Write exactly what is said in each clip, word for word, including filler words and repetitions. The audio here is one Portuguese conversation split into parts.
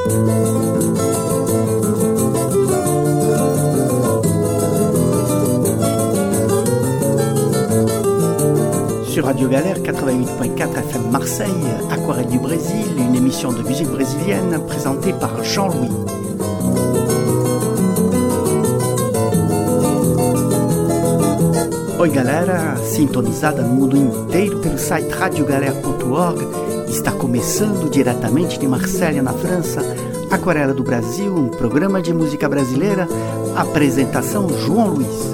Sur Radio Galère quatre-vingt-huit point quatre F M Marseille, Aquarelle du Brésil, une émission de musique brésilienne présentée par Jean-Louis. Oi galera, sintonizada no mundo inteiro pelo site radio galère ponto org, está começando diretamente de Marselha, na França, Aquarela do Brasil, um programa de música brasileira, apresentação João Luiz.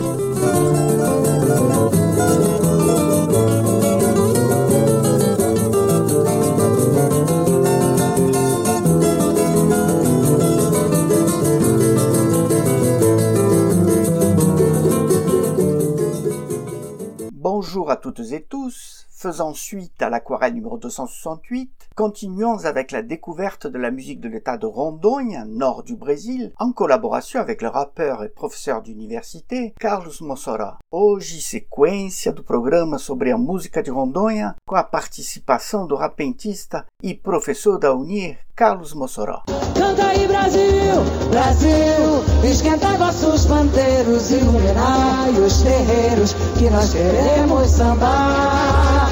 Bonjour à toutes et tous, faisant suite à l'aquarelle numéro deux cent soixante-huit, continuons avec la découverte de la musique de l'état de Rondônia, nord du Brésil, en collaboration avec le rappeur e professeur d'université Carlos Mossoró. Hoje, sequência do programa sobre a música de Rondônia, com a participação do rapentista e professor da UNIR, Carlos Mossoró. Canta aí Brasil, Brasil, esquentai vossos pandeiros, iluminai os terreiros, que nós queremos sambar.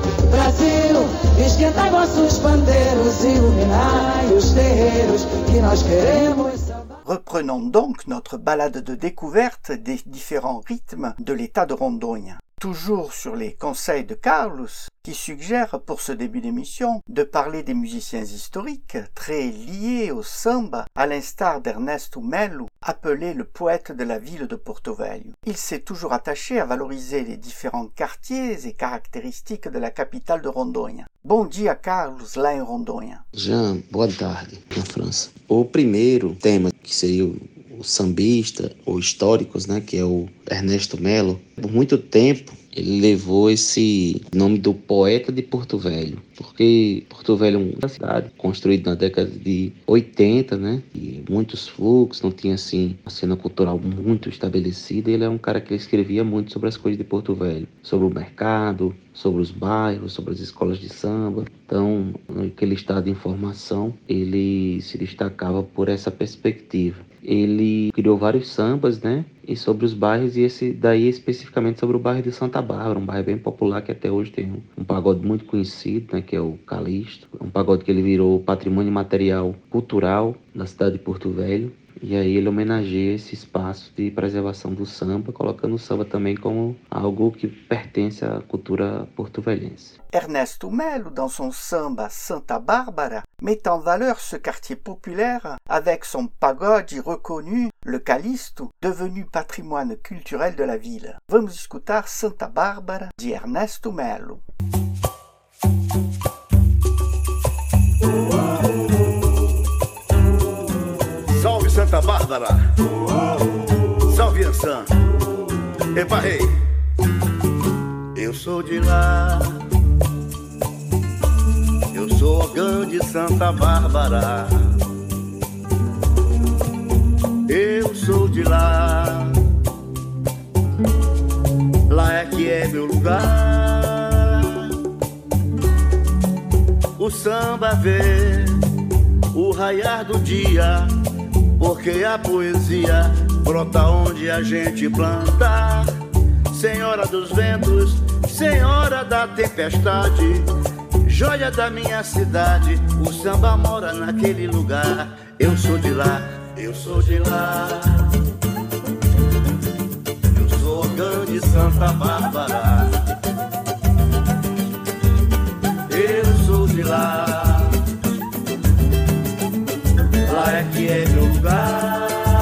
Brasil, esquentai vossos pandeiros, iluminai os terreiros, que nós queremos sambar. Reprenons donc notre balade de découverte des différents rythmes de l'état de Rondônia. Toujours sur les conseils de Carlos, qui suggère pour ce début d'émission de parler des musiciens historiques très liés au samba, à l'instar d'Ernesto Melo, appelé le poète de la ville de Porto Velho. Il s'est toujours attaché à valoriser les différents quartiers et caractéristiques de la capitale de Rondônia. Bom dia, Carlos, lá em Rondônia. Jean, boa tarde, na França. O primeiro tema, que seria o o sambista, ou históricos, né, que é o Ernesto Melo, por muito tempo ele levou esse nome do poeta de Porto Velho, porque Porto Velho é uma cidade construída na década de oitenta, né, e muitos fluxos, não tinha assim uma cena cultural muito estabelecida, e ele é um cara que escrevia muito sobre as coisas de Porto Velho, sobre o mercado, sobre os bairros, sobre as escolas de samba. Então, naquele estado de informação, ele se destacava por essa perspectiva. Ele criou vários sambas, né, e sobre os bairros, e esse daí especificamente sobre o bairro de Santa Bárbara, um bairro bem popular que até hoje tem um, um pagode muito conhecido, né, que é o Calixto, um pagode que ele virou patrimônio material cultural da cidade de Porto Velho. E aí ele homenageia esse espaço de preservação do samba, colocando o samba também como algo que pertence à cultura porto-velhense. Ernesto Melo, dans son samba Santa Bárbara, met en valeur ce quartier populaire avec son pagode reconnu, le Calixto, devenu patrimoine culturel de la ville. Vamos escutar Santa Bárbara de Ernesto Melo. Salve Santa Bárbara, salve Ançã, epa rei, eu sou de lá, eu sou ogã de Santa Bárbara, eu sou de lá, lá é que é meu lugar, o samba vê o raiar do dia, porque a poesia brota onde a gente planta. Senhora dos ventos, senhora da tempestade, joia da minha cidade, o samba mora naquele lugar. Eu sou de lá, eu sou de lá, eu sou ogã de Santa Bárbara, eu sou de lá, lá é que é meu lugar.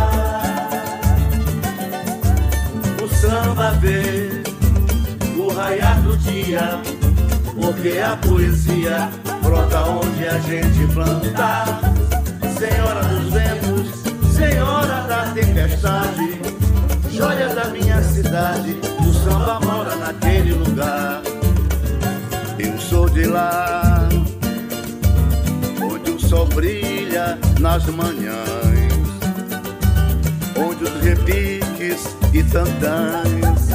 O samba vê o raiar do dia, porque a poesia brota onde a gente planta. Senhora dos ventos, senhora da tempestade, joia da minha cidade, o samba mora naquele lugar. Eu sou de lá, onde o sol brilha nas manhãs, onde os repiques e tantãs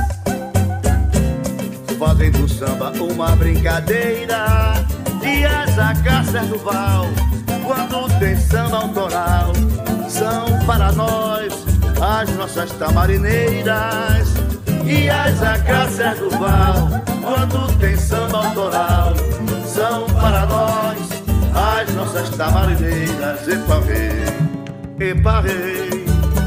fazem do samba uma brincadeira. E as acácias do val quando tem samba autoral. São para nós as nossas tamarineiras e as acácias do val. Quando tem samba autoral, são para nós as nossas tamarineiras. Epa rei, epa rei,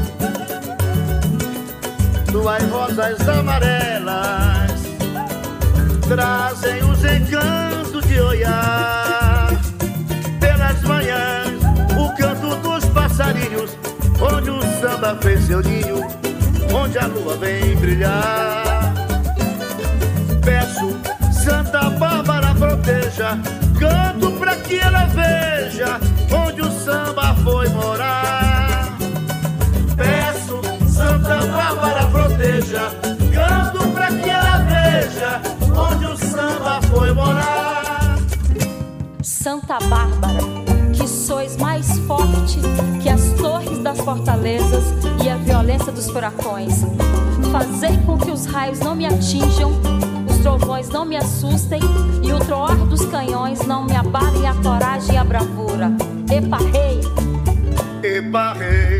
tuas rosas amarelas trazem os encantos de olhar. Pelas manhãs, o canto dos passarinhos, onde o samba fez seu ninho, onde a lua vem brilhar. Peço, Santa Bárbara proteja, canto pra que ela veja onde o samba foi morar. Peço, Santa Bárbara proteja, canto pra que ela veja onde o samba foi morar. Santa Bárbara, que sois mais forte que as torres das fortalezas e a violência dos furacões. Fazei com que os raios não me atinjam, os trovões não me assustem e o troar dos canhões não me abalem a coragem e a bravura. Epa rei, epa rei,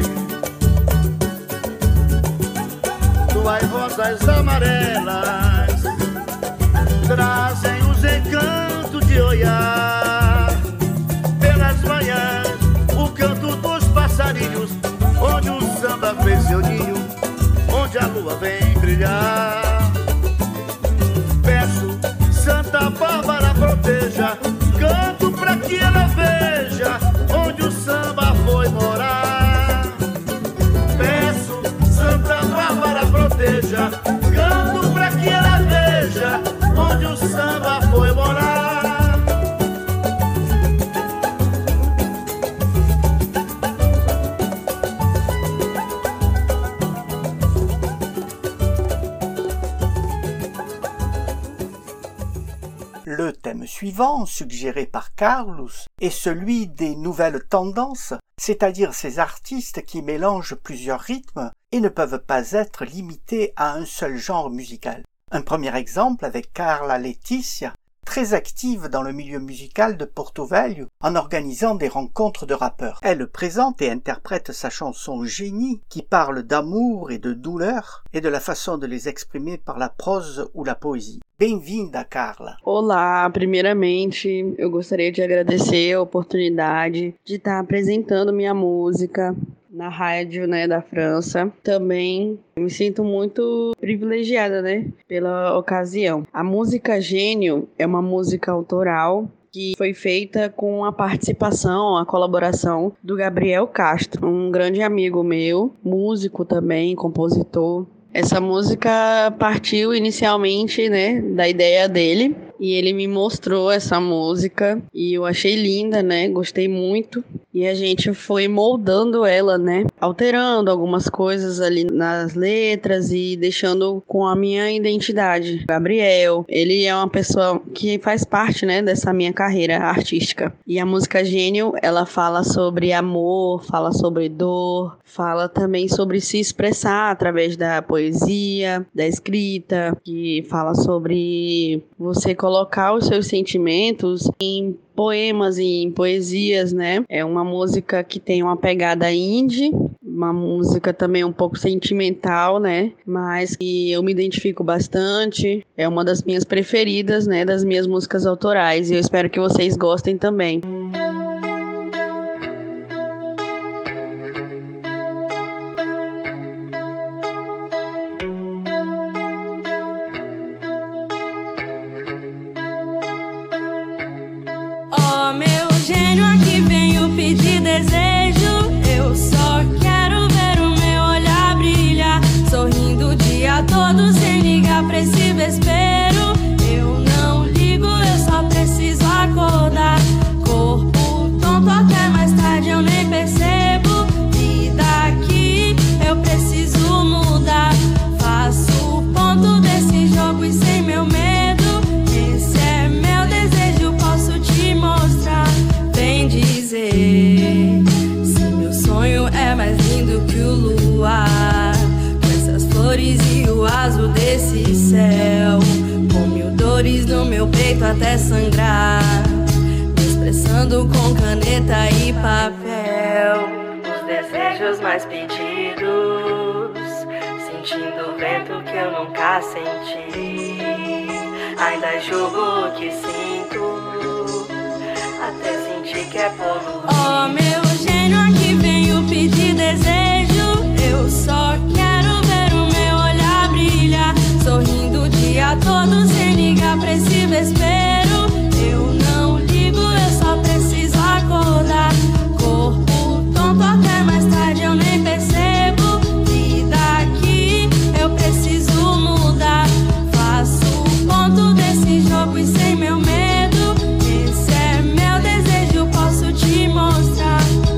tuas rosas amarelas trazem os encantos de olhar. Pelas manhãs, o canto dos passarinhos, onde o samba fez seu ninho, onde a lua vem brilhar. Peço, Santa Bárbara proteja, canto pra que ela veja onde o samba foi morar. Peço, Santa Bárbara proteja, canto pra que ela veja onde o samba foi morar. Le thème suivant, suggéré par Carlos, est celui des nouvelles tendances, c'est-à-dire ces artistes qui mélangent plusieurs rythmes et ne peuvent pas être limités à un seul genre musical. Un premier exemple avec Carla Letizia, très active dans le milieu musical de Porto Velho en organisant des rencontres de rappeurs. Elle présente et interprète sa chanson Génie qui parle d'amour et de douleur et de la façon de les exprimer par la prose ou la poésie. Bem-vinda, Carla! Olá, primeiramente eu gostaria de agradecer a oportunidade de estar apresentando minha música na rádio, né, da França. Também me sinto muito privilegiada, né, pela ocasião. A música Gênio é uma música autoral que foi feita com a participação, a colaboração do Gabriel Castro, um grande amigo meu, músico também, compositor. Essa música partiu inicialmente, né, da ideia dele, e ele me mostrou essa música e eu achei linda, né, gostei muito. E a gente foi moldando ela, né, alterando algumas coisas ali nas letras e deixando com a minha identidade. Gabriel, ele é uma pessoa que faz parte, né, dessa minha carreira artística. E a música Gênio, ela fala sobre amor, fala sobre dor, fala também sobre se expressar através da poesia, da escrita, que fala sobre você colocar os seus sentimentos em poemas e em poesias, né? É uma música que tem uma pegada indie, uma música também um pouco sentimental, né? Mas que eu me identifico bastante. É uma das minhas preferidas, né? Das minhas músicas autorais. E eu espero que vocês gostem também. Desejo, eu só quero ver o meu olhar brilhar, sorrindo o dia todo sem ligar pra esse vespeiro. Eu não ligo, eu só preciso acordar. Corpo tonto até mais tarde eu nem percebo. E daqui eu preciso mudar. Faço o ponto desse jogo e sem meu medo. Esse é meu desejo, posso te mostrar. Vem dizer é mais lindo que o luar, com essas flores e o azul desse céu, com mil dores no meu peito até sangrar, me expressando com caneta caneta e papel, os desejos mais pedidos, sentindo o vento que eu nunca senti. Ainda julgo o que sinto, até sentir que é poluído. Oh, meu gênio, aqui venho pedir desejo. Eu só quero ver o meu olhar brilhar, sorrindo o dia todo sem ligar pra esse vespeiro. Eu não ligo, eu só preciso acordar. Corpo tonto até mais tarde eu nem percebo. E daqui eu preciso mudar. Faço o ponto desse jogo e sem meu medo. Esse é meu desejo, posso te mostrar.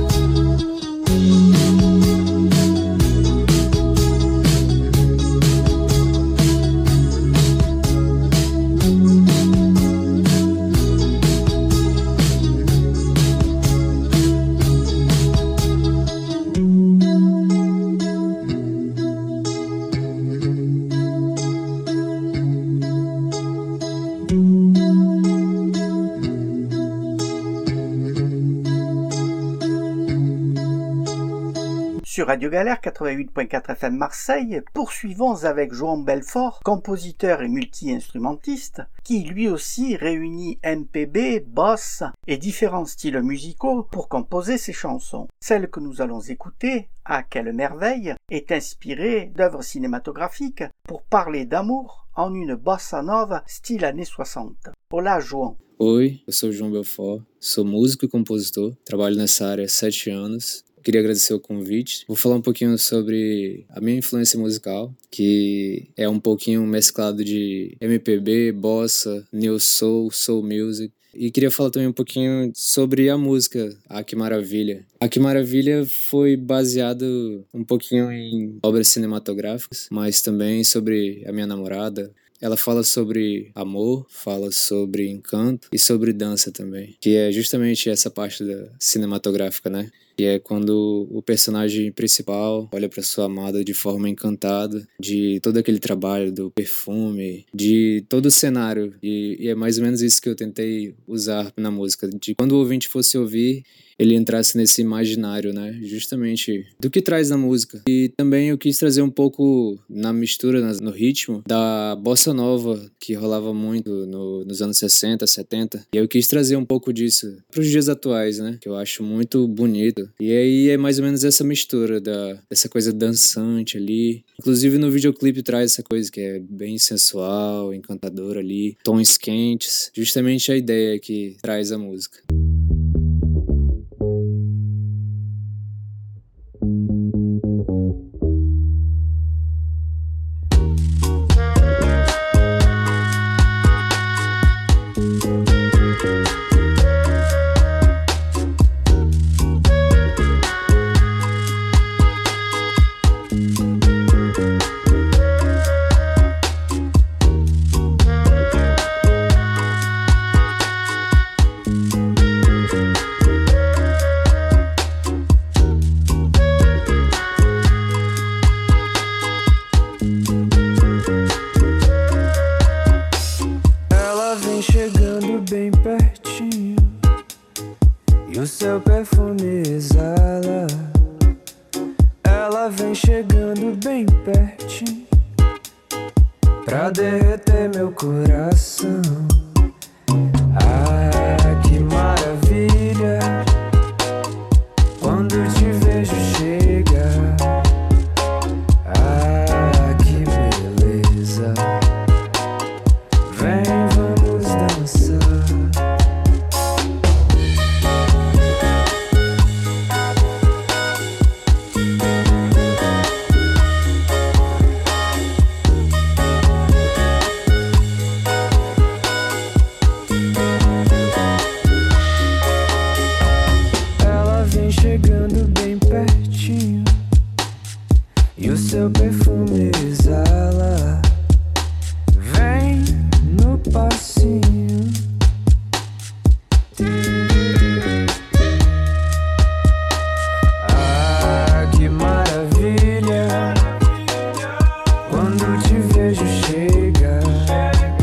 Sur Radio Galère quatre-vingt-huit point quatre F M Marseille, poursuivons avec João Belfort, compositeur et multi-instrumentiste, qui lui aussi réunit M P B, bossa et différents styles musicaux pour composer ses chansons. Celle que nous allons écouter, À quelle merveille, est inspirée d'œuvres cinématographiques pour parler d'amour en une bossa nova style années soixante. Olá, João. Oi, eu sou o João Belfort, sou músico e compositor, trabalho nessa área há sete anos. Queria agradecer o convite. Vou falar um pouquinho sobre a minha influência musical, que é um pouquinho mesclado de M P B, bossa, neo soul, soul music. E queria falar também um pouquinho sobre a música Ah, Que Maravilha. Ah, Que Maravilha foi baseado um pouquinho em obras cinematográficas, mas também sobre a minha namorada. Ela fala sobre amor, fala sobre encanto e sobre dança também, que é justamente essa parte da cinematográfica, né? Que é quando o personagem principal olha para sua amada de forma encantada, de todo aquele trabalho do perfume, de todo o cenário. E, e é mais ou menos isso que eu tentei usar na música, de quando o ouvinte fosse ouvir, ele entrasse nesse imaginário, né? Justamente do que traz na música. E também eu quis trazer um pouco na mistura, no ritmo, da bossa nova, que rolava muito no, nos anos sessenta, setenta. E eu quis trazer um pouco disso para os dias atuais, né? Que eu acho muito bonito. E aí é mais ou menos essa mistura da, dessa coisa dançante ali. Inclusive no videoclipe traz essa coisa que é bem sensual, encantadora ali, tons quentes. Justamente a ideia que traz a música.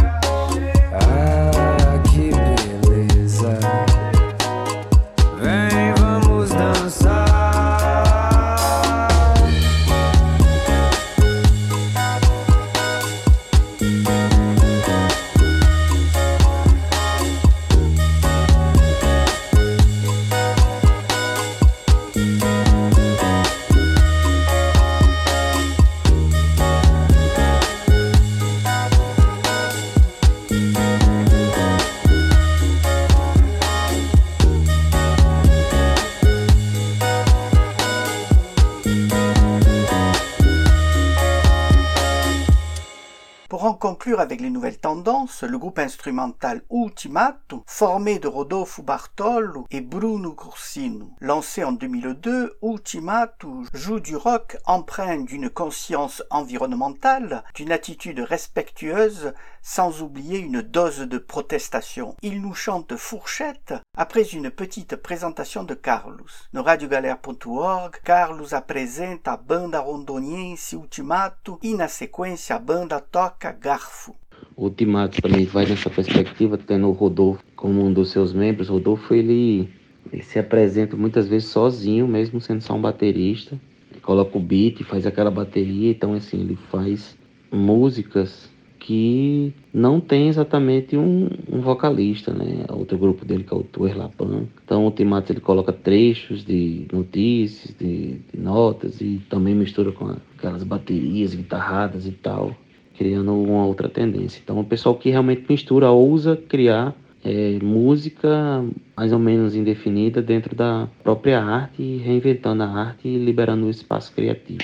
Vem conclure avec les nouvelles tendances, le groupe instrumental Ultimato, formé de Rodolfo Bartolo et Bruno Cursino. Lancé en deux mille deux, Ultimato joue du rock empreint d'une conscience environnementale, d'une attitude respectueuse, sans oublier une dose de protestation. Il nous chante Fourchette après une petite présentation de Carlos. No radio galera ponto org, Carlos apresenta a banda rondoniense Ultimato e na sequência a banda toca Garfo. O Ultimato também vai nessa perspectiva, tendo o Rodolfo como um dos seus membros. O Rodolfo ele, ele se apresenta muitas vezes sozinho, mesmo sendo só um baterista. Ele coloca o beat, faz aquela bateria, então assim, ele faz músicas que não tem exatamente um, um vocalista, né? Outro grupo dele que é o Tuer Lapan. Então o Ultimato ele coloca trechos de notícias, de, de notas e também mistura com aquelas baterias, guitarradas e tal, criando uma outra tendência. Então o pessoal que realmente mistura, ousa criar é, música mais ou menos indefinida dentro da própria arte, reinventando a arte e liberando o espaço criativo.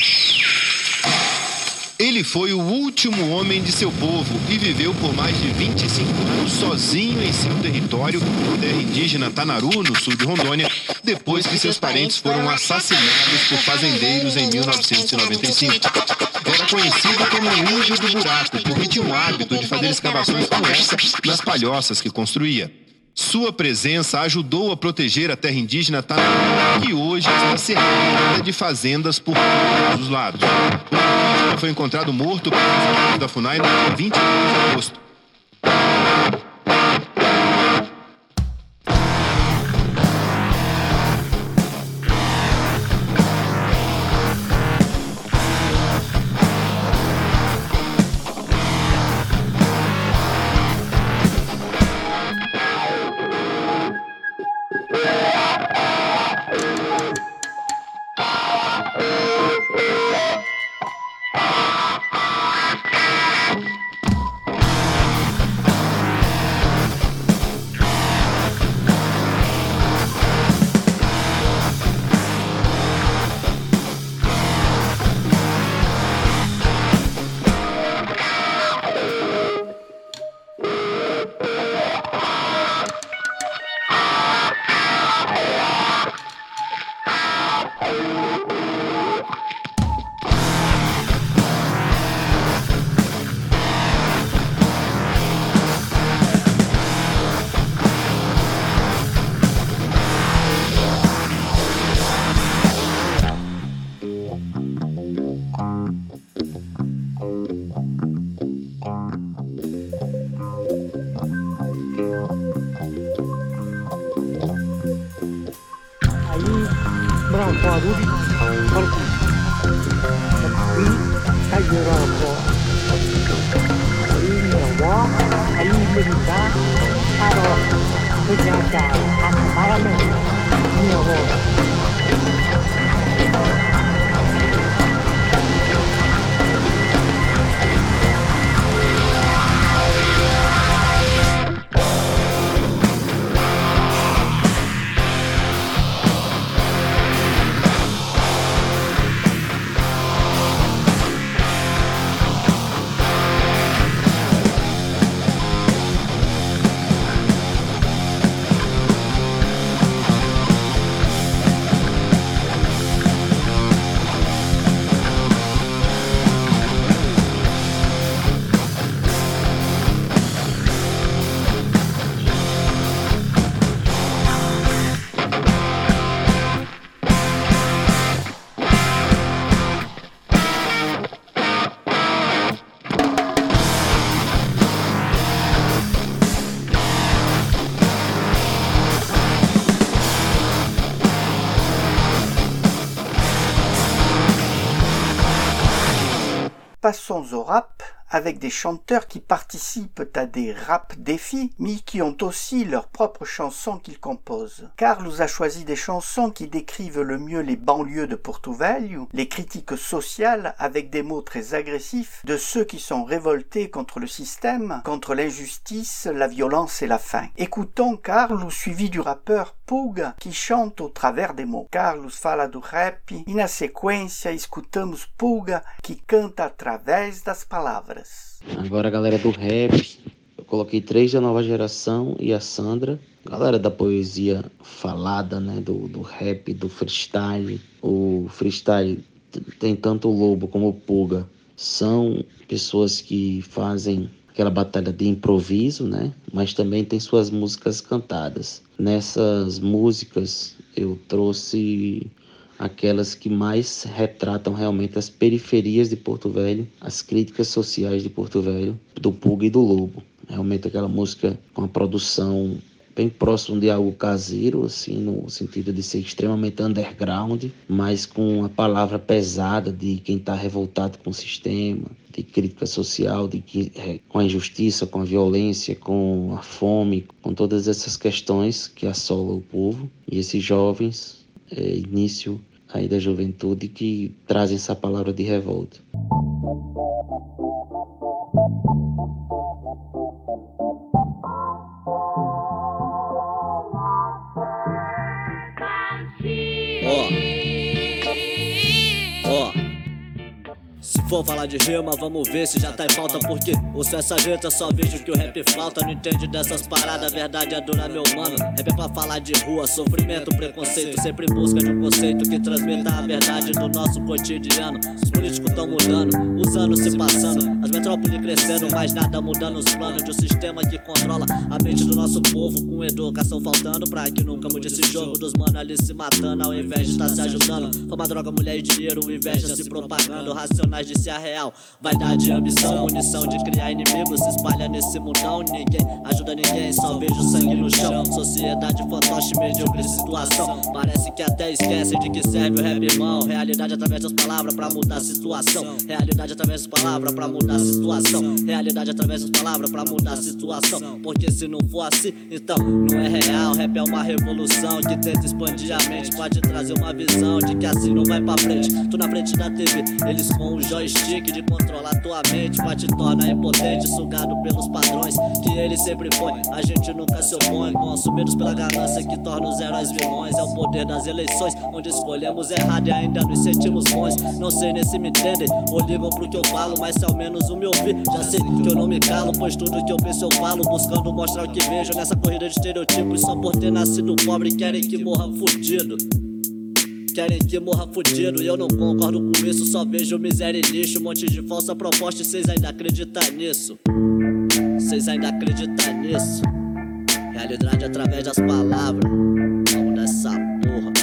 Ele foi o último homem de seu povo e viveu por mais de vinte e cinco anos sozinho em seu território, terra indígena Tanaru, no sul de Rondônia, depois que seus parentes foram assassinados por fazendeiros em mil novecentos e noventa e cinco. Era conhecido como o Índio do Buraco, porque tinha o hábito de fazer escavações como essa nas palhoças que construía. Sua presença ajudou a proteger a terra indígena Tanaru, que hoje está cercada de fazendas por todos os lados. O indígena foi encontrado morto pelos da FUNAI no dia vinte e dois de agosto. Passons au rap avec des chanteurs qui participent à des rap défis, mais qui ont aussi leurs propres chansons qu'ils composent. Carlos a choisi des chansons qui décrivent le mieux les banlieues de Porto Velho, les critiques sociales avec des mots très agressifs de ceux qui sont révoltés contre le système, contre l'injustice, la violence et la faim. Écoutons Carlos suivi du rappeur Pulga, que chanta ao través de mots. Carlos fala do rap e na sequência escutamos Pulga, que canta através das palavras. Agora a galera do rap, eu coloquei três da nova geração e a Sandra. Galera da poesia falada, né, do, do rap, do freestyle. O freestyle tem tanto o Lobo como o Pulga. São pessoas que fazem aquela batalha de improviso, né? Mas também tem suas músicas cantadas. Nessas músicas eu trouxe aquelas que mais retratam realmente as periferias de Porto Velho, as críticas sociais de Porto Velho, do Pulga e do Lobo. Realmente aquela música com a produção bem próximo de algo caseiro, assim, no sentido de ser extremamente underground, mas com a palavra pesada de quem está revoltado com o sistema, de crítica social, de que, é, com a injustiça, com a violência, com a fome, com todas essas questões que assolam o povo. E esses jovens, é, início aí da juventude, que trazem essa palavra de revolta. Se for falar de rima, vamos ver se já tá em falta. Porque ouço essa letra, só vejo que o rap falta. Não entende dessas paradas, a verdade é dura, meu mano. Rap é pra falar de rua, sofrimento, preconceito. Sempre em busca de um conceito que transmita a verdade do nosso cotidiano. Os políticos tão mudando, os anos se passando, as metrópoles crescendo, mas nada mudando os planos de um sistema que controla a mente do nosso povo, com educação faltando pra que nunca mude esse jogo dos mano ali se matando, ao invés de estar se ajudando. Fama, droga, mulher e dinheiro, inveja se propagando, racionais de ser a real, vaidade e ambição, munição de criar inimigos, se espalha nesse mundão. Ninguém ajuda ninguém, só vejo sangue no chão. Sociedade fantoche, medíocre situação. Parece que até esquecem de que serve o rap, irmão. Realidade através das palavras pra mudar a situação. Realidade através das palavras pra mudar a situação. Realidade através das palavras pra mudar a situação. Porque se não for assim, então não é real. Rap é uma revolução que tenta expandir a mente, pode trazer uma visão de que assim não vai pra frente. Tu na frente da T V, eles com o joystick de controlar tua mente, pra te tornar impotente, sugado pelos padrões que ele sempre põe. A gente nunca se opõe, consumidos pela ganância que torna os heróis vilões. É o poder das eleições, onde escolhemos errado e ainda nos sentimos bons. Não sei nem se me entendem ou ligam pro que eu falo, mas se ao menos o me ouvir, já sei que eu não me calo, pois tudo que eu penso eu falo, buscando mostrar o que vejo nessa corrida de estereotipos. Só por ter nascido pobre querem que morra fudido. Querem que morra fudido e eu não concordo com isso. Só vejo miséria e lixo, um monte de falsa proposta e cês ainda acreditam nisso. Cês ainda acreditam nisso. Realidade através das palavras. Vamos dessa porra.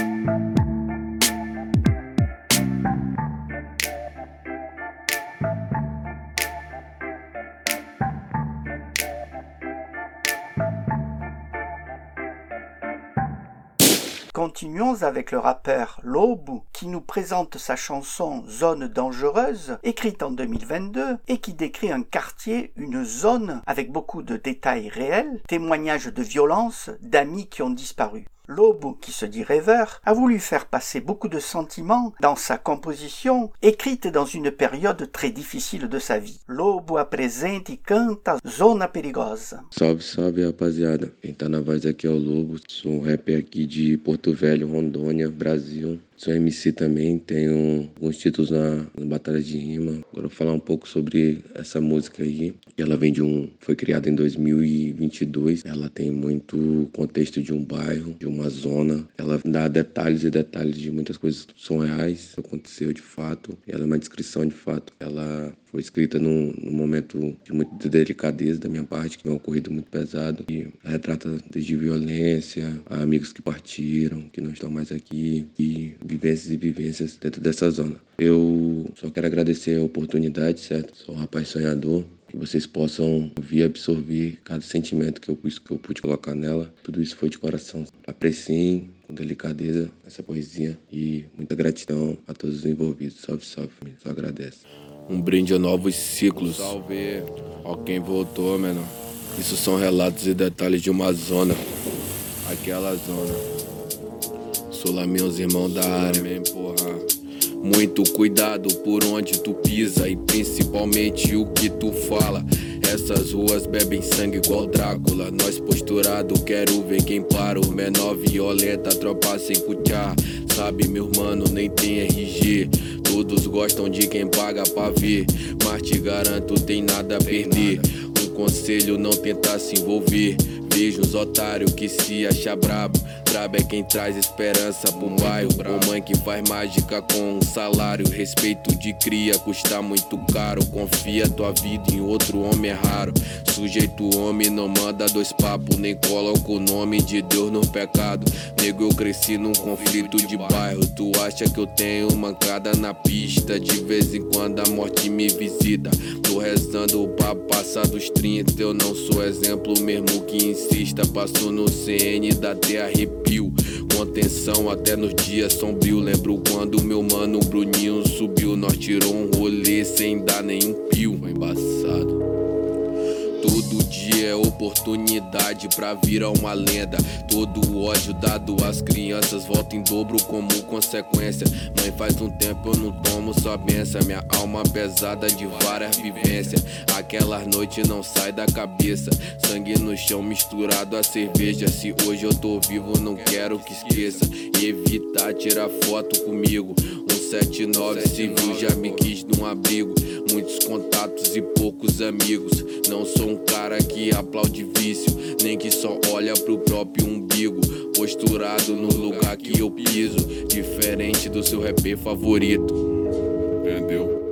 Continuons avec le rappeur Lobo qui nous présente sa chanson Zone dangereuse, écrite en deux mille vingt-deux et qui décrit un quartier, une zone avec beaucoup de détails réels, témoignages de violence, d'amis qui ont disparu. Lobo, qui se dit rêveur, a voulu faire passer beaucoup de sentiments dans sa composition, écrite dans une période très difficile de sa vie. Lobo apresenta e canta Zona Perigosa. Salve, salve, rapaziada. Quem tá na voz aqui é o Lobo. Sou um rapper aqui de Porto Velho, Rondônia, Brasil. Sou M C também, tenho alguns títulos na, na Batalha de Rima. Agora eu vou falar um pouco sobre essa música aí. Ela vem de um... foi criada em dois mil e vinte e dois. Ela tem muito contexto de um bairro, de uma zona. Ela dá detalhes e detalhes de muitas coisas que são reais, que aconteceu de fato. Ela é uma descrição de fato. Ela foi escrita num, num momento de muita delicadeza da minha parte, que é um ocorrido muito pesado. E retrata desde violência, a amigos que partiram, que não estão mais aqui, e vivências e vivências dentro dessa zona. Eu só quero agradecer a oportunidade, certo? Sou um rapaz sonhador. Que vocês possam ouvir e absorver cada sentimento que eu, que eu pude colocar nela. Tudo isso foi de coração. Apreciem com delicadeza essa poesia e muita gratidão a todos os envolvidos. Salve, salve, família. Só agradeço. Um brinde a novos ciclos. Salve, ó quem voltou, menor. Isso são relatos e detalhes de uma zona. Aquela zona. Sula, meus irmãos da área. Porra. Muito cuidado por onde tu pisa e principalmente o que tu fala. Essas ruas bebem sangue igual Drácula. Nós posturado, quero ver quem para. O menor violenta, tropa sem cuchar. Sabe, meu mano, nem tem R G. Todos gostam de quem paga pra ver, mas te garanto, tem nada a perder. Um conselho, não tentar se envolver. Vejo os otários que se acha brabo. Brabo é quem traz esperança pro bairro. Ou mãe que faz mágica com um salário. Respeito de cria custa muito caro. Confia tua vida em outro homem é raro. Sujeito homem não manda dois papos, nem coloca o nome de Deus no pecado. Nego, eu cresci num conflito de bairro. Tu acha que eu tenho mancada na pista? De vez em quando a morte me visita. Tô rezando pra passar dos trinta. Eu não sou exemplo mesmo que insista. Passo no C N, dá até arrepio. Contenção até nos dias sombrios. Lembro quando meu mano Bruninho subiu. Nós tirou um rolê sem dar nenhum pio. Foi embaçado. Todo dia é oportunidade pra virar uma lenda. Todo o ódio dado às crianças volta em dobro como consequência. Mãe, faz um tempo eu não tomo sua benção. Minha alma pesada de várias vivências. Aquelas noites não sai da cabeça. Sangue no chão misturado a cerveja. Se hoje eu tô vivo não quero que esqueça. E evitar tirar foto comigo. Um sete nove civil já me quis num abrigo. Muitos contatos e poucos amigos. Não sou um cara que aplaude vício, nem que só olha pro próprio umbigo. Posturado no lugar que eu piso, diferente do seu rapper favorito. Entendeu?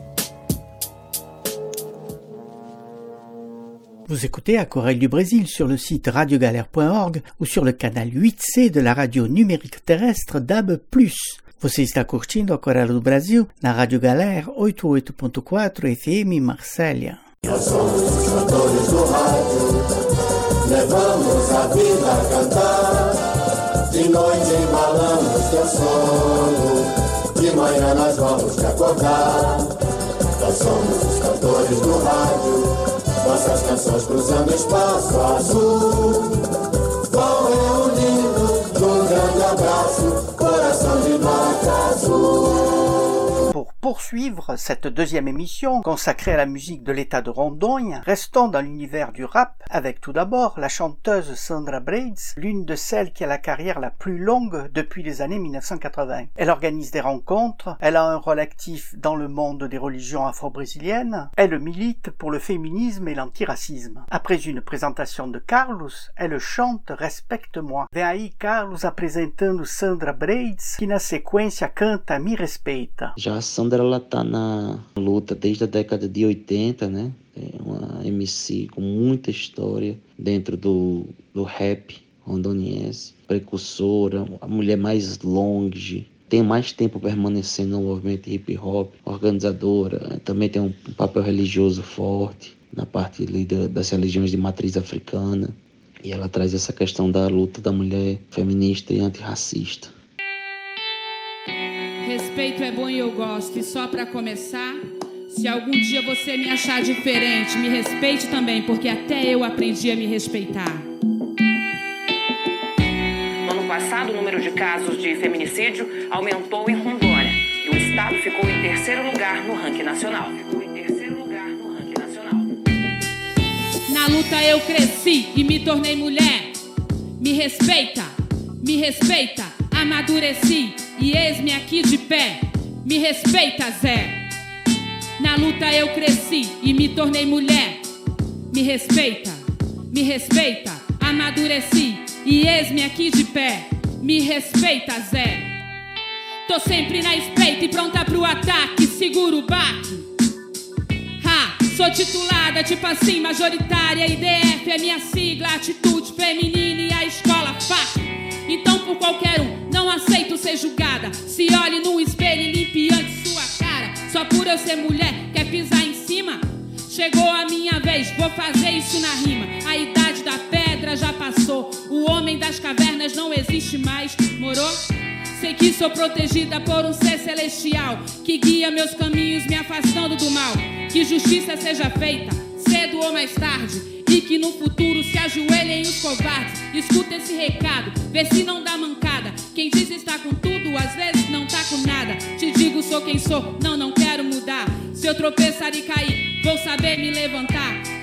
Vous écoutez Aquarelle du Brésil sur le site radiogalère point org ou sur le canal huit C de la radio numérique terrestre D A B plus. Você está curtindo Aquarelle do Brasil na Rádio Galera oitenta e oito ponto quatro F M Marsella. Nós somos os cantores do rádio, levamos a vida a cantar. De noite embalamos teu sono, de manhã nós vamos te acordar. Nós somos os cantores do rádio, nossas canções cruzando espaço azul. Qual é o lindo, um grande abraço, coração de norte azul. Pour poursuivre cette deuxième émission consacrée à la musique de l'État de Rondônia, restons dans l'univers du rap avec tout d'abord la chanteuse Sandra Braids, l'une de celles qui a la carrière la plus longue depuis les années mille neuf cent quatre-vingts. Elle organise des rencontres, elle a un rôle actif dans le monde des religions afro-brésiliennes, elle milite pour le féminisme et l'antiracisme. Après une présentation de Carlos, elle chante Respecte-moi. Vem aí Carlos apresentando Sandra Braids, que na sequência canta Me Respeita. Já a Sandra ela tá na luta desde a década de oitenta, né? É uma M C com muita história dentro do, do rap rondoniense, precursora, a mulher mais longe, tem mais tempo permanecendo no movimento hip hop, organizadora, também tem um papel religioso forte na parte ali das religiões de matriz africana, e ela traz essa questão da luta da mulher feminista e antirracista. Respeito é bom e eu gosto, e só pra começar, se algum dia você me achar diferente, me respeite também, porque até eu aprendi a me respeitar. No ano passado, o número de casos de feminicídio aumentou em Rondônia, e o estado ficou em terceiro lugar no ranking nacional. Ficou em terceiro lugar no ranking nacional. Na luta eu cresci e me tornei mulher. Me respeita, me respeita, amadureci e eis-me aqui de pé. Me respeita, Zé. Na luta eu cresci e me tornei mulher. Me respeita, me respeita, amadureci e eis-me aqui de pé. Me respeita, Zé. Tô sempre na espreita e pronta pro ataque. Seguro o baque. Ha, sou titulada, tipo assim, majoritária. I D F é minha sigla, atitude feminina e a escola F A C. Então por qualquer um, não aceito ser julgada. Se olhe no espelho e limpe antes sua cara. Só por eu ser mulher, quer pisar em cima? Chegou a minha vez, vou fazer isso na rima. A idade da pedra já passou, o homem das cavernas não existe mais, morou? Sei que sou protegida por um ser celestial que guia meus caminhos me afastando do mal. Que justiça seja feita, cedo ou mais tarde, e que no futuro se ajoelhem os covardes. Escuta esse recado, vê se não dá mancada. Quem diz está com tudo, às vezes não tá com nada. Te digo, sou quem sou, não, não quero mudar. Se eu tropeçar e cair, vou saber me levantar.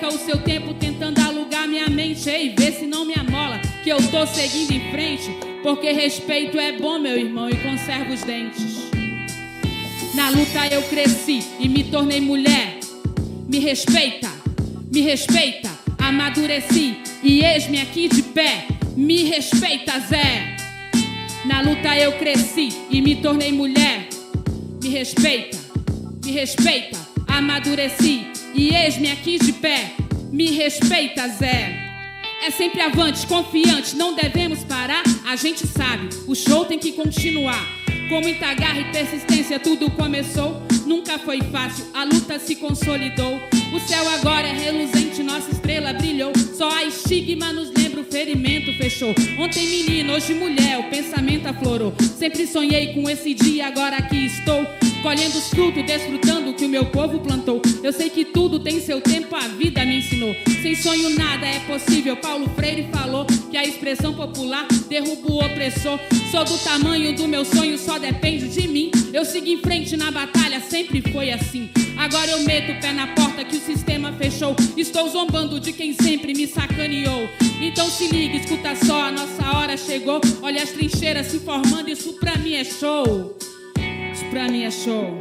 perca o seu tempo tentando alugar minha mente. Ei, vê se não me amola, que eu tô seguindo em frente. Porque respeito é bom, meu irmão, e conserva os dentes. Na luta eu cresci e me tornei mulher. Me respeita, me respeita, amadureci e eis-me aqui de pé. Me respeita, Zé. Na luta eu cresci e me tornei mulher. Me respeita, me respeita, amadureci e eis-me aqui de pé. Me respeita, Zé. É sempre avante, confiante, não devemos parar. A gente sabe, o show tem que continuar. Com muita garra e persistência tudo começou. Nunca foi fácil, a luta se consolidou. O céu agora é reluzente, nossa estrela brilhou. Só a estigma nos lembra, o ferimento fechou. Ontem menino, hoje mulher, o pensamento aflorou. Sempre sonhei com esse dia, agora aqui estou. Colhendo os frutos, desfrutando o que o meu povo plantou. Eu sei que tudo tem seu tempo, a vida me ensinou. Sem sonho nada é possível, Paulo Freire falou que a expressão popular derruba o opressor. Sou do tamanho do meu sonho, só depende de mim. Eu sigo em frente na batalha, sempre foi assim. Agora eu meto o pé na porta que o sistema fechou. Estou zombando de quem sempre me sacaneou. Então se liga, escuta só, a nossa hora chegou. Olha as trincheiras se formando, isso pra mim é show. Isso pra mim é show.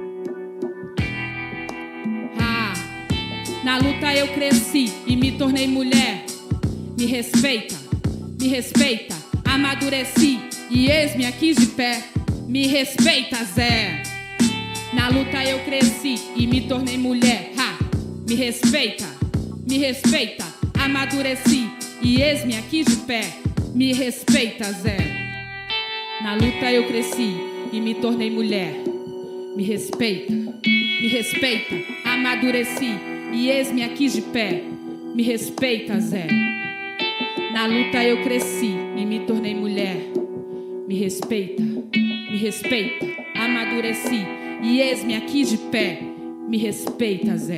Ah, na luta eu cresci e me tornei mulher. Me respeita, me respeita, amadureci e eis-me aqui de pé. Me respeita, Zé. Na luta eu cresci e me tornei mulher. Ha! Me respeita, me respeita, amadureci e eis-me aqui de pé. Me respeita, Zé. Na luta eu cresci e me tornei mulher. Me respeita, me respeita, amadureci e eis-me aqui de pé. Me respeita, Zé. Na luta eu cresci e me tornei mulher. Me respeita, me respeita, amadureci e eis-me aqui de pé. Me respeita, Zé.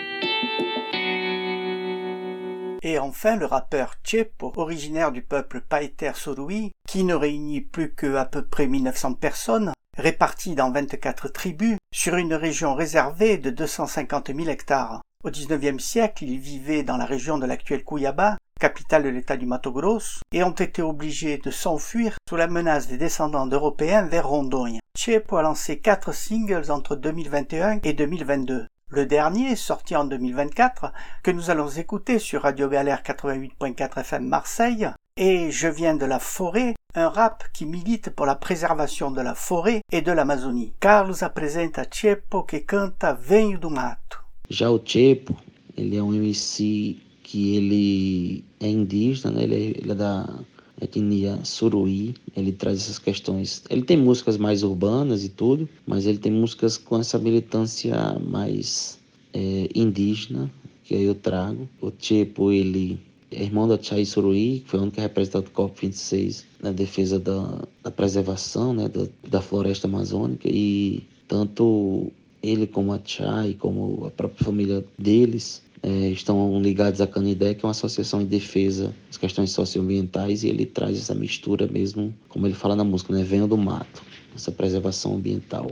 Et enfin, le rappeur Tchepo, originaire du peuple Païter Soroi, qui ne réunit plus que à peu près mille neuf cents personnes, réparties dans vingt-quatre tribus, sur une région réservée de deux cent cinquante mille hectares. Au dix-neuvième siècle, ils vivaient dans la région de l'actuel Cuiabá, capitale de l'état du Mato Grosso, et ont été obligés de s'enfuir sous la menace des descendants d'Européens vers Rondônia. Tchepo a lancé quatre singles entre deux mille vingt et un et deux mille vingt-deux. Le dernier, sorti en deux mille vingt-quatre, que nous allons écouter sur Radio Galère quatre-vingt-huit point quatre F M Marseille, et Je viens de la forêt, un rap qui milite pour la préservation de la forêt et de l'Amazonie. Carlos apresenta Tchepo que canta Venho do Mato. Já o Tchepo, ele é um M C que ele é indígena, né? ele, é, ele é da etnia Soroi, ele traz essas questões. Ele tem músicas mais urbanas e tudo, mas ele tem músicas com essa militância mais é, indígena, que aí eu trago. O Tchepo, ele é irmão da Chay Soroi, que foi a única representante do C O P vinte e seis na defesa da, da preservação, né, da, da floresta amazônica, e tanto ele como a Chay, como a própria família deles, É, estão ligados à Canidé, que é uma associação em defesa das questões socioambientais, e ele traz essa mistura mesmo, como ele fala na música, né? Venho do mato, essa preservação ambiental.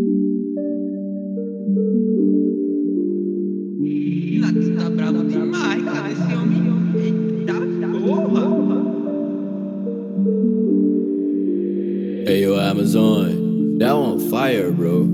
Tá bravo demais, cara, esse homem. Eita porra! Hey, yo, Amazon, that on fire, bro.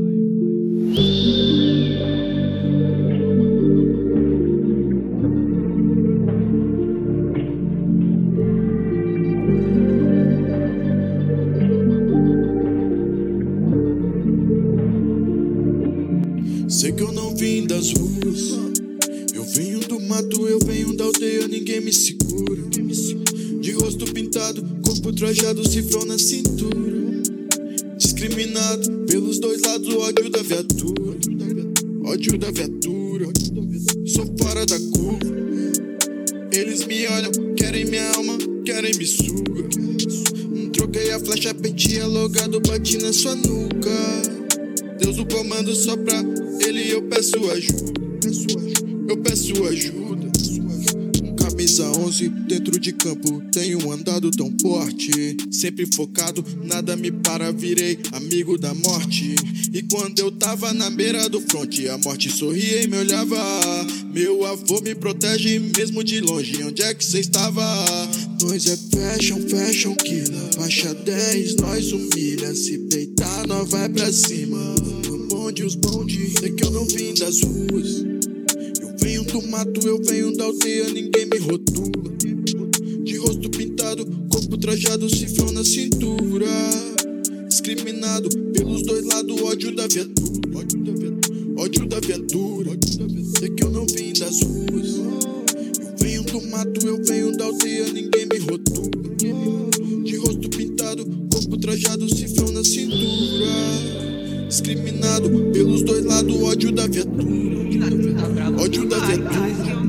Sei que eu não vim das ruas, eu venho do mato, eu venho da aldeia, ninguém me segura. De rosto pintado, corpo trajado, cifrão na cintura. Discriminado pelos dois lados, ódio da viatura. Ódio da viatura, sou fora da curva. Eles me olham, querem minha alma, querem me suga. Troquei a flecha, penteia logado, bati na sua nuca. Deus o comando só pra ele, eu peço ajuda. Eu peço ajuda. Nunca me Camisa onze, dentro de campo, tenho andado tão forte. Sempre focado, nada me para, virei amigo da morte. E quando eu tava na beira do fronte, a morte sorria e me olhava. Meu avô me protege mesmo de longe, onde é que cê estava? Nós é fashion, fashion killer. Baixa dez, nós humilha. Se peitar, nós vai pra cima. O bonde, os bonde, é que eu não vim das ruas. Eu venho do mato, eu venho da aldeia, ninguém me rotula. De rosto pintado, corpo trajado, cifrão na cintura. Discriminado pelos dois lados, ódio da viatura. Ódio da viatura. É que eu não vim das ruas. Eu venho do mato, eu venho da aldeia, ninguém me rotula. De rosto pintado, corpo trajado, cifrão na cintura. Discriminado pelos dois lados, ódio da viatura. Ódio da viatura.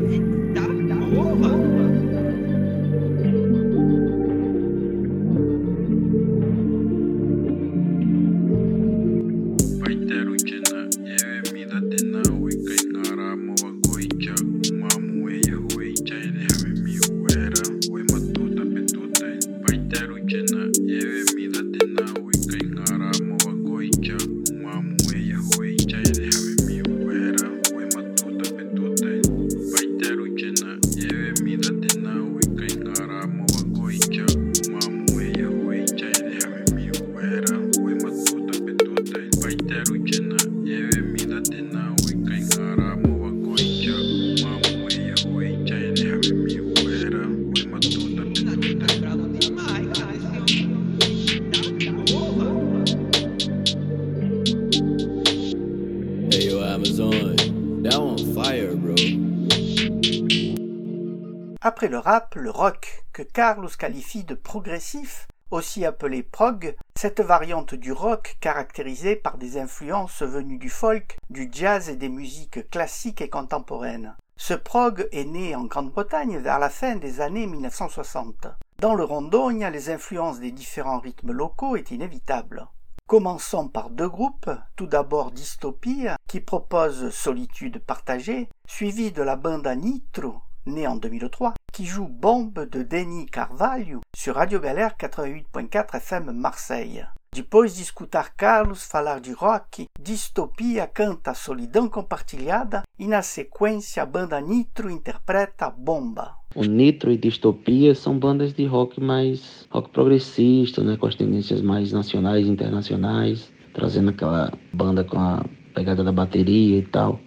Après le rap, le rock, que Carlos qualifie de progressif, aussi appelé prog, cette variante du rock caractérisée par des influences venues du folk, du jazz et des musiques classiques et contemporaines. Ce prog est né en Grande-Bretagne vers la fin des années mille neuf cent soixante. Dans le Rondônia, les influences des différents rythmes locaux est inévitable. Commençons par deux groupes, tout d'abord Dystopie, qui propose Solitude partagée, suivi de la banda Nitro, née en deux mille trois, qui joue Bombe de Denny Carvalho sur Radio Galère quatre-vingt-huit virgule quatre F M Marseille. Depois de escutar Carlos falar de rock, Dystopia canta Solidão Compartilhada e na sequência a banda Nitro interpreta Bomba. O Nitro e Dystopia são bandas de rock mais rock progressista, né, com as tendências mais nacionais e internacionais, trazendo aquela banda com a pegada da bateria e tal.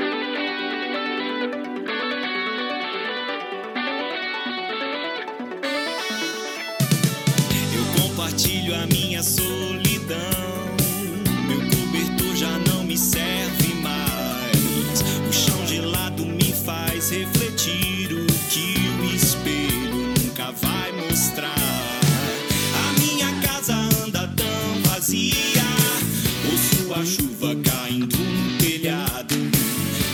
Eu compartilho a minha solidão, meu cobertor já não me serve mais, o chão gelado me faz refletir o que o espelho nunca vai mostrar. A minha casa anda tão vazia, ouço a chuva caindo no telhado,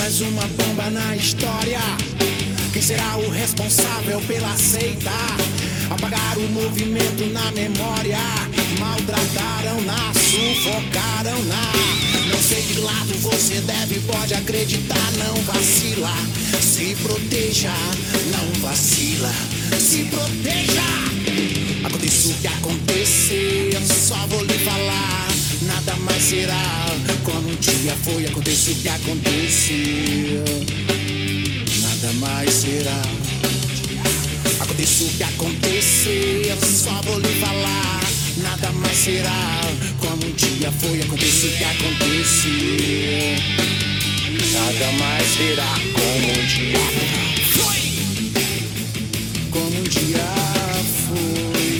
mais uma bomba na história. Quem será o responsável pela seita? Apagaram o movimento na memória, maltrataram-na, sufocaram-na. Não sei de lado você deve, pode acreditar, não vacila. Se proteja, não vacila, se proteja. Aconteça o que acontecer, eu só vou lhe falar. Nada mais será como um dia foi. Aconteça o que acontecer, nada mais será. Aconteça o que acontecer, eu só vou lhe falar. Nada mais será como um dia foi. Aconteça o que acontecer, nada mais será como um dia foi. Como um dia foi.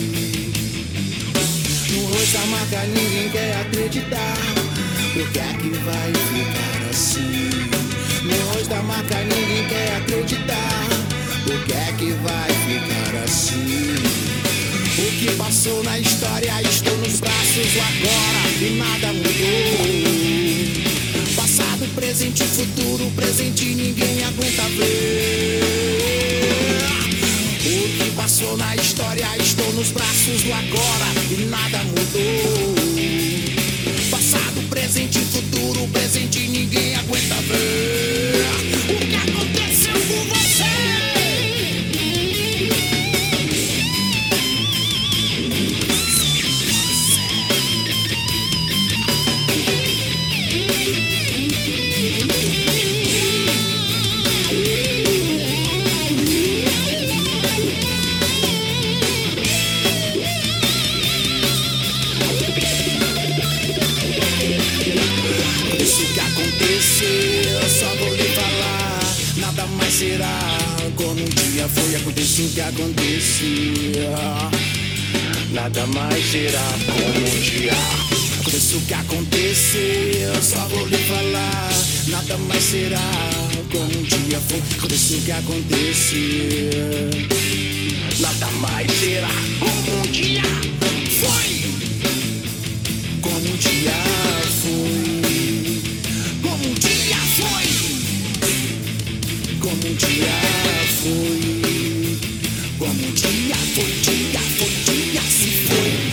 No rosto da marca ninguém quer acreditar. Por que é que vai ficar assim? No rosto da marca ninguém quer acreditar. Por que é que vai ficar assim? O que passou na história, estou nos braços agora e nada mudou. Passado, presente e futuro, presente ninguém aguenta ver. O que passou na história, estou nos braços do agora e nada mudou. Passado, presente e futuro, presente ninguém aguenta ver. O que aconteceu com você? Eu só vou lhe falar, nada mais será como um dia foi. Aconteça o que acontecia, nada mais será como um dia. Aconteça o que acontecer, eu só vou lhe falar, nada mais será como um dia foi. Aconteça o que acontecer, nada mais será como um dia foi. Como um dia foi. Como um dia foi, como um dia foi, como um dia foi, dia foi, dia se foi.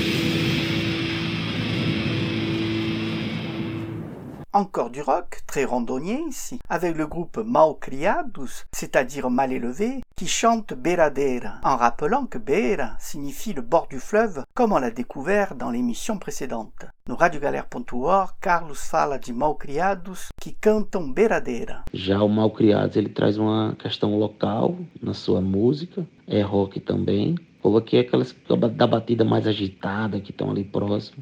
Encore du rock, très rondonnier ici, avec le groupe Mau Criados, c'est-à-dire mal élevé, qui chante Beiradeira, en rappelant que Beira signifie le bord du fleuve, comme on l'a découvert dans l'émission précédente. No radio galera ponto org, Carlos fala de Mau Criados que cantam Beiradeira. Já o Mau Criados, ele traz uma questão local na sua música, é rock também. O povo aqui é aquelas da batida mais agitada, que estão ali próximo.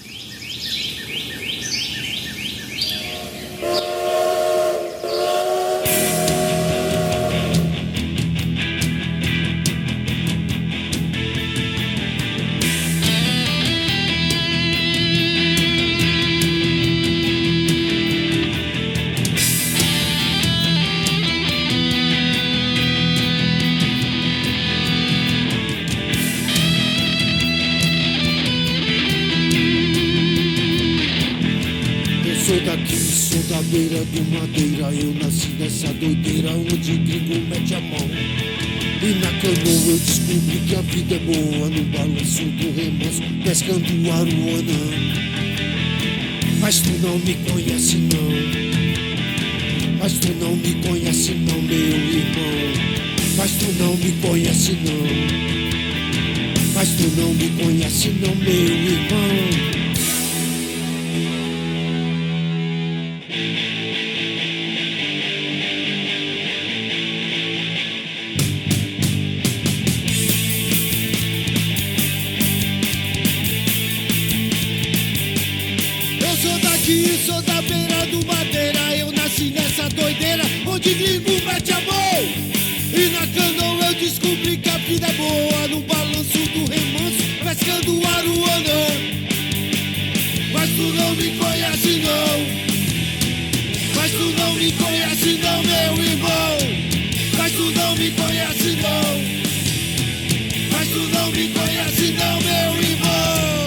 Sou daqui, sou da beira do Madeira. Eu nasci nessa doideira onde gringo mete a mão. E na canoa eu descobri que a vida é boa. No balanço do remanso, pescando aruana. Mas tu não me conhece não. Mas tu não me conhece não, meu irmão. Mas tu não me conhece não. Mas tu não me conhece não, meu irmão. Sou da beira do Madeira, eu nasci nessa doideira onde gringo mete a mão. E na canoa eu descobri que a vida é boa. No balanço do remanso, pescando aruana. Mas tu não me conhece não. Mas tu não me conhece não, meu irmão. Mas tu não me conhece não. Mas tu não me conhece não, meu irmão.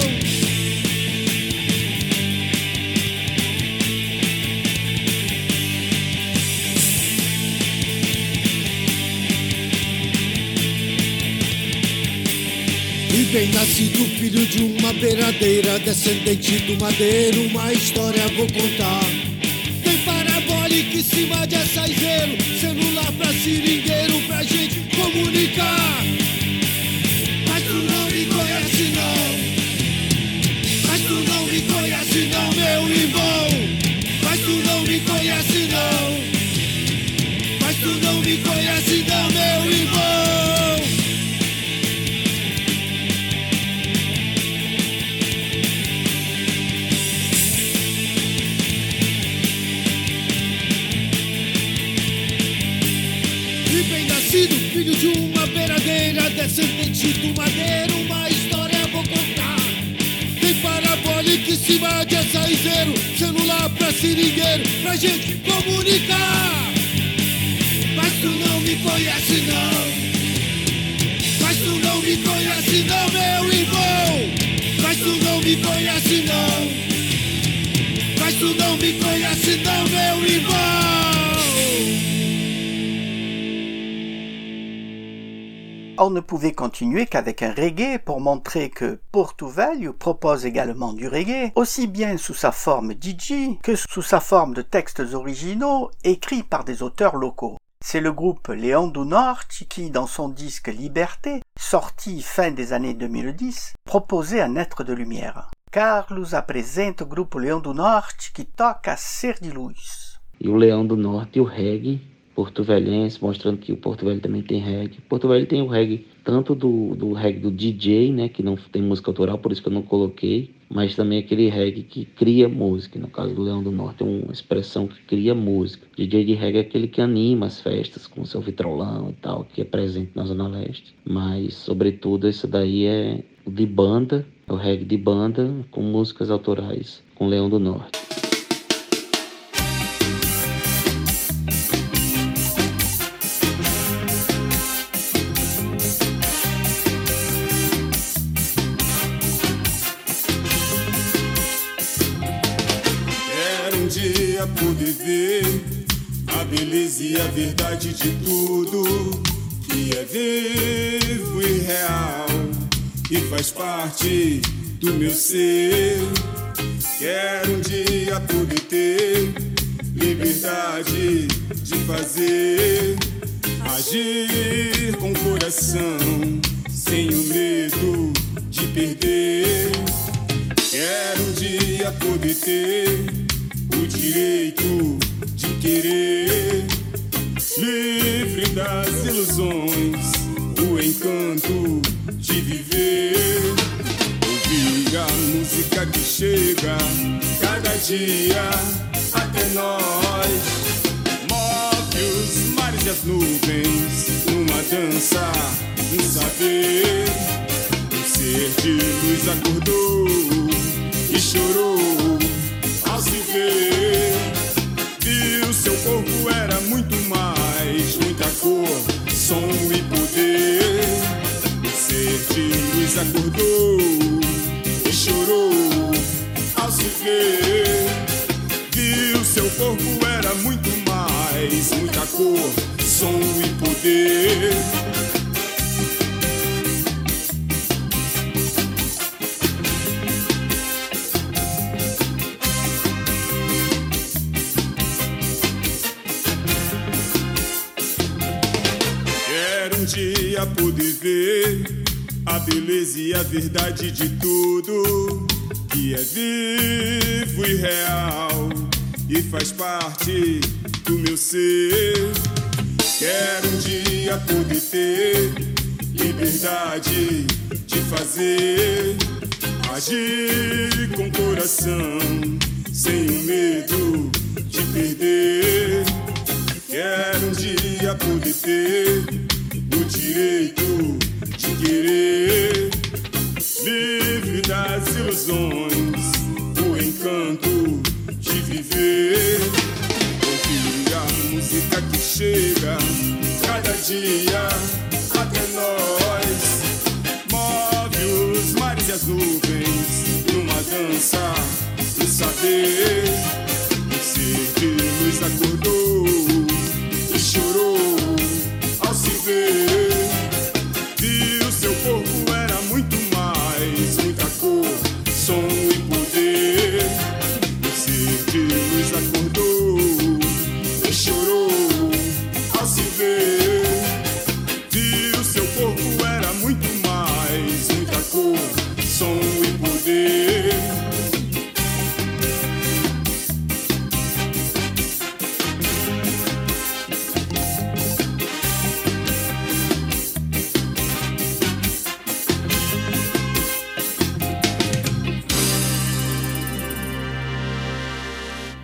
nascido filho de uma beiradeira, descendente do madeiro, uma história vou contar. Tem parabólica em cima de açaizeiro, celular pra seringueiro, pra gente comunicar. Mas tu não me conhece não, mas tu não me conhece não, meu irmão. Mas tu não me conhece não, mas tu não me conhece não, meu irmão. E bem nascido, filho de uma beiradeira, descendente do madeiro, uma história vou contar. Tem parabólica em cima de açaizeiro, celular pra seringueiro, pra gente comunicar. Mas tu não me conhece não, mas tu não me conhece não, meu irmão. Mas tu não me conhece não, mas tu não me conhece não, meu irmão. On ne pouvait continuer qu'avec un reggae pour montrer que Porto Velho propose également du reggae, aussi bien sous sa forme D J que sous sa forme de textes originaux écrits par des auteurs locaux. C'est le groupe Leão do Norte qui, dans son disque Liberté, sorti fin des années deux mille dix, proposait un être de lumière. Carlos apresenta o grupo Leão do Norte que toca Ser de Luz. E o Leão do Norte e o reggae porto-velhense, mostrando que o Porto Velho também tem reggae. Porto Velho tem o reggae, tanto do, do reggae do D J, né, que não tem música autoral, por isso que eu não coloquei, mas também aquele reggae que cria música, no caso do Leão do Norte é uma expressão que cria música. D J de reggae é aquele que anima as festas com seu vitrolão e tal, que é presente na Zona Leste, mas sobretudo esse daí é o de banda, é o reggae de banda com músicas autorais, com Leão do Norte. Pude ver a beleza e a verdade de tudo que é vivo e real e faz parte do meu ser. Quero um dia poder ter liberdade de fazer, agir com coração, sem o medo de perder. Quero um dia poder ter o direito de querer, livre das ilusões, o encanto de viver. Ouvir a música que chega cada dia até nós, move os mares e as nuvens numa dança, um saber. Um ser de luz acordou e chorou ao se ver, viu seu corpo era muito mais, muita cor, som e poder. O ser de luz acordou e chorou ao se ver, viu seu corpo era muito mais, muita cor, som e poder. Dia poder ver a beleza e a verdade de tudo que é vivo e real e faz parte do meu ser. Quero um dia poder ter liberdade de fazer, agir com coração, sem o medo de perder. Quero um dia poder ter o direito de querer, livre das ilusões, o encanto de viver. Ouvir a música que chega cada dia até nós, move os mares e as nuvens numa dança do saber. Um ser de luz acordou e chorou ao se ver, viu seu corpo era muito mais,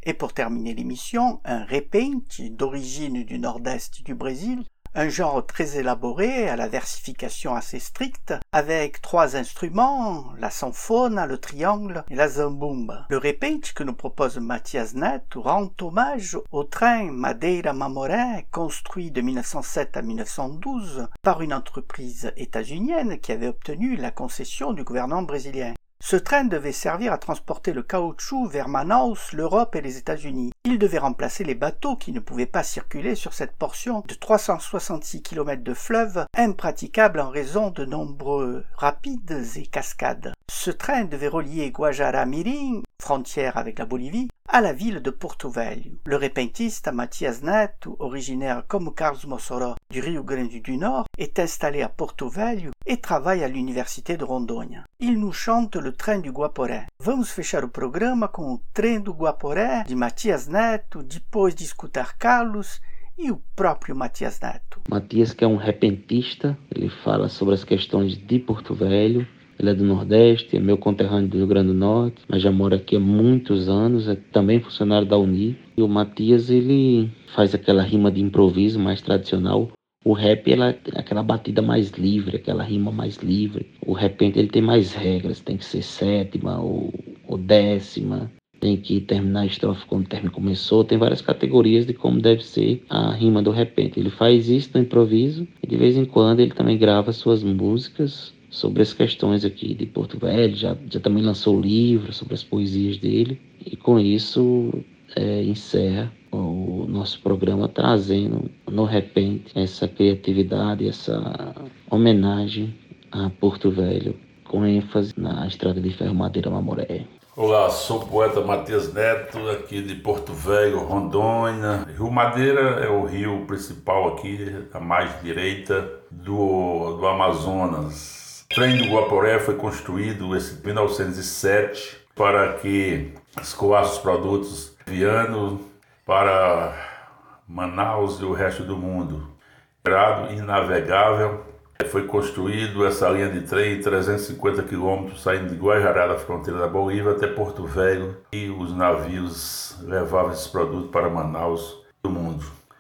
Et pour terminer l'émission, un repente d'origine du nord-est du Brésil, un genre très élaboré, à la versification assez stricte, avec trois instruments, la sanfona, le triangle et la zambumba. Le repente que nous propose Mathias Neto rend hommage au train Madeira-Mamoré, construit de mille neuf cent sept à mille neuf cent douze par une entreprise états-unienne qui avait obtenu la concession du gouvernement brésilien. Ce train devait servir à transporter le caoutchouc vers Manaus, l'Europe et les États-Unis. Il devait remplacer les bateaux qui ne pouvaient pas circuler sur cette portion de trois cent soixante-six kilomètres de fleuve, impraticable en raison de nombreux rapides et cascades. Ce train devait relier Guajará-Mirim, frontière avec la Bolivie, à la ville de Porto Velho. Le repentiste Mathias Neto, originaire comme Carlos Mossoró du Rio Grande du Nord, est installé à Porto Velho e travaille à l'Université de Rondônia. Il nous chante le Trem do Guaporé. Vamos fechar o programa com o Trem do Guaporé, de Mathias Neto, depois de escutar Carlos e o próprio Mathias Neto. Mathias, que é um repentista, ele fala sobre as questões de Porto Velho. Ele é do Nordeste, é meu conterrâneo do Rio Grande do Norte, mas já mora aqui há muitos anos, é também funcionário da Uni. E o Mathias, ele faz aquela rima de improviso mais tradicional. O rap, ela é aquela batida mais livre, aquela rima mais livre. O repente, ele tem mais regras, tem que ser sétima ou, ou décima, tem que terminar a estrofe quando o término começou. Tem várias categorias de como deve ser a rima do repente. Ele faz isso no improviso e de vez em quando ele também grava suas músicas sobre as questões aqui de Porto Velho, já, já também lançou livro sobre as poesias dele, e com isso é, encerra o nosso programa trazendo no repente essa criatividade, essa homenagem a Porto Velho, com ênfase na estrada de ferro Madeira-Mamoré. Olá, sou o poeta Mathias Neto, aqui de Porto Velho, Rondônia. Rio Madeira é o rio principal aqui, a mais direita do, do Amazonas. O trem do Guaporé foi construído em mil novecentos e sete para que escoasse os produtos viando para Manaus e o resto do mundo. Grado inavegável, foi construído essa linha de trem, trezentos e cinquenta quilômetros, saindo de Guajará, da fronteira da Bolívia, até Porto Velho, e os navios levavam esses produtos para Manaus e o mundo.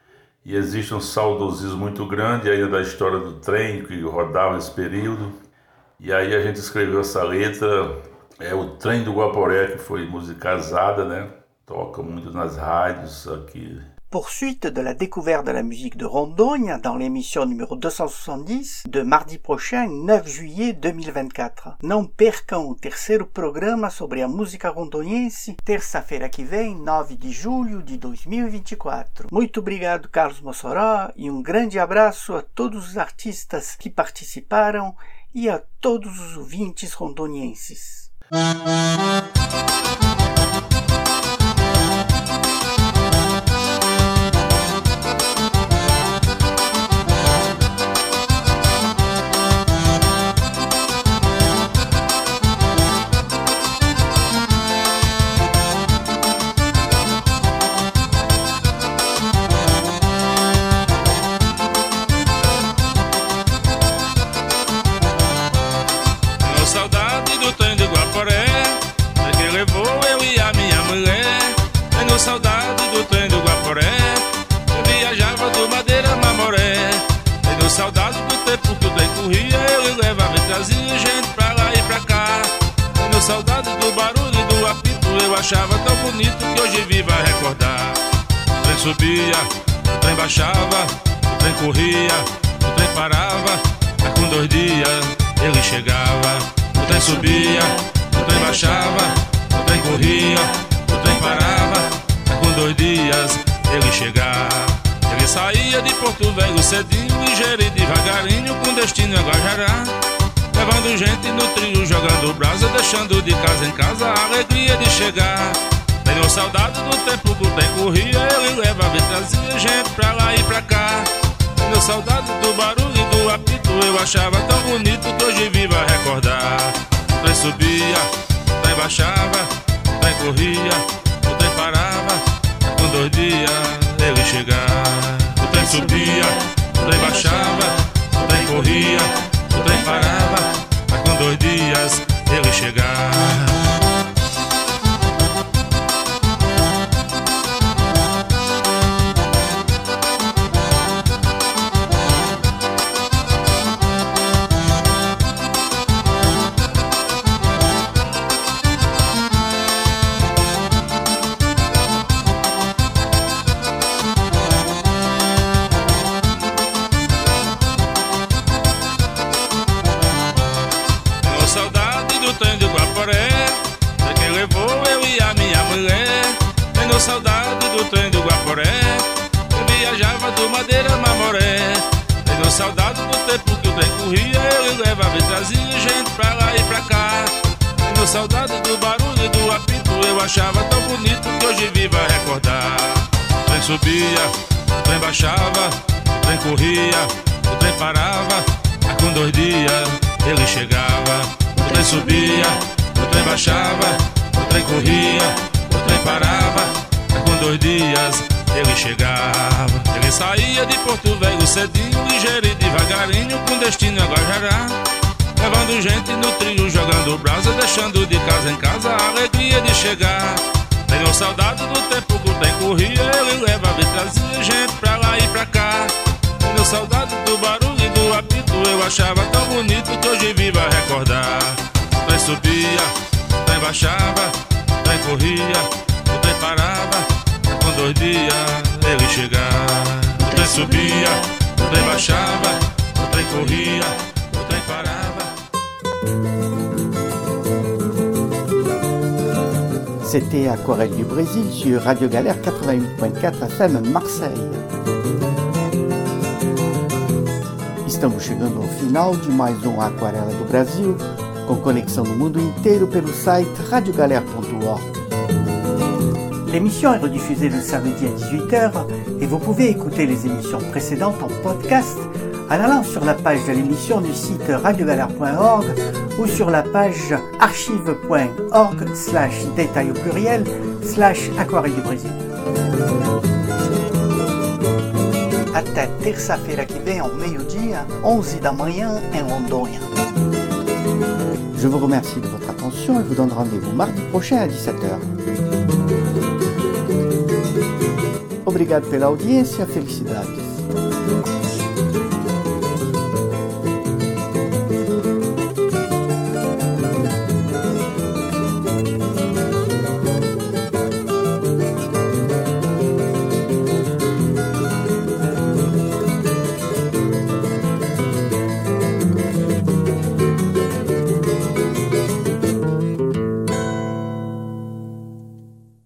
E existe um saudosismo muito grande ainda da história do trem que rodava nesse período. E aí a gente escreveu essa letra, é o Trem do Guaporé, que foi musicalizada, né? Toca muito nas rádios aqui. Poursuite de la découverte de la musique de Rondônia dans l'émission numéro deux cent soixante-dix de mardi prochain, neuf juillet deux mille vingt-quatro. Não percam o terceiro programa sobre a música rondoniense, terça-feira que vem, nove de julho de dois mil e vinte e quatro. Muito obrigado, Carlos Mossoró, e um grande abraço a todos os artistas que participaram e a todos os ouvintes rondonienses. Saudade do trem do Guaporé, eu viajava do Madeira-Mamoré. Tenho saudade do tempo que o trem corria, ele levava e trazia gente pra lá e pra cá. Tenho saudade do barulho e do apito, eu achava tão bonito que hoje vivo a recordar. O trem subia, o trem baixava, o trem corria, o trem parava, mas com dois dias ele chegava. O trem subia, o trem baixava, o trem corria, o trem parava, com dois dias ele chegar. Ele saía de Porto Velho cedinho, ligeiro e devagarinho, com destino a Guajará, levando gente no trio, jogando brasa, deixando de casa em casa a alegria de chegar. Tenho saudade do tempo que o trem corria, ele levava e trazia gente pra lá e pra cá. Tenho saudade do barulho e do apito, eu achava tão bonito que hoje vivo a recordar. O trem subia, o trem baixava, o trem corria, o trem parava, com dois dias ele chegava. O trem subia, o trem baixava, o trem corria, o trem parava, mas com dois dias ele chegava. viajava do Madeira Mamoré. Tenho saudade do tempo que o trem corria, ele levava e trazia gente pra lá e pra cá. Tenho saudade do barulho e do apito, eu achava tão bonito que hoje vivo a recordar. O trem subia, o trem baixava, o trem corria, o trem parava, mas com dois dias ele chegava. O trem subia, o trem baixava, o trem corria, o trem parava, mas com dois dias ele chegava. Ele saía de Porto Velho cedinho, ligeiro e devagarinho, com destino a Guajará, levando gente no trio, jogando brasa, deixando de casa em casa a alegria de chegar. Tenho saudade do tempo que o trem corria, ele levava e trazia gente pra lá e pra cá. Tenho saudade do barulho e do apito, eu achava tão bonito que hoje vivo a recordar. O trem subia, o trem baixava, o trem corria, o trem parava, com dois dias ele chegava. O trem subia, o trem baixava, o trem corria, o trem parava. C'était Aquarelle du Brésil sur Radio Galère quatre-vingt-huit point quatre F M Marseille. Estamos chegando ao final de mais um Aquarela do Brasil, com conexão no mundo inteiro pelo site radio galère ponto org. L'émission est rediffusée le samedi à dix-huit heures et vous pouvez écouter les émissions précédentes en podcast en allant sur la page de l'émission du site radio galère point org ou sur la page archive point org slash détail au pluriel slash Aquarelle du Brasil. Até terça-feira que vem ao meio-dia, onze da manhã em Rondônia. Je vous remercie de votre attention et vous donne rendez-vous mardi prochain à dix-sept heures. Obrigado pela audiência, felicidades.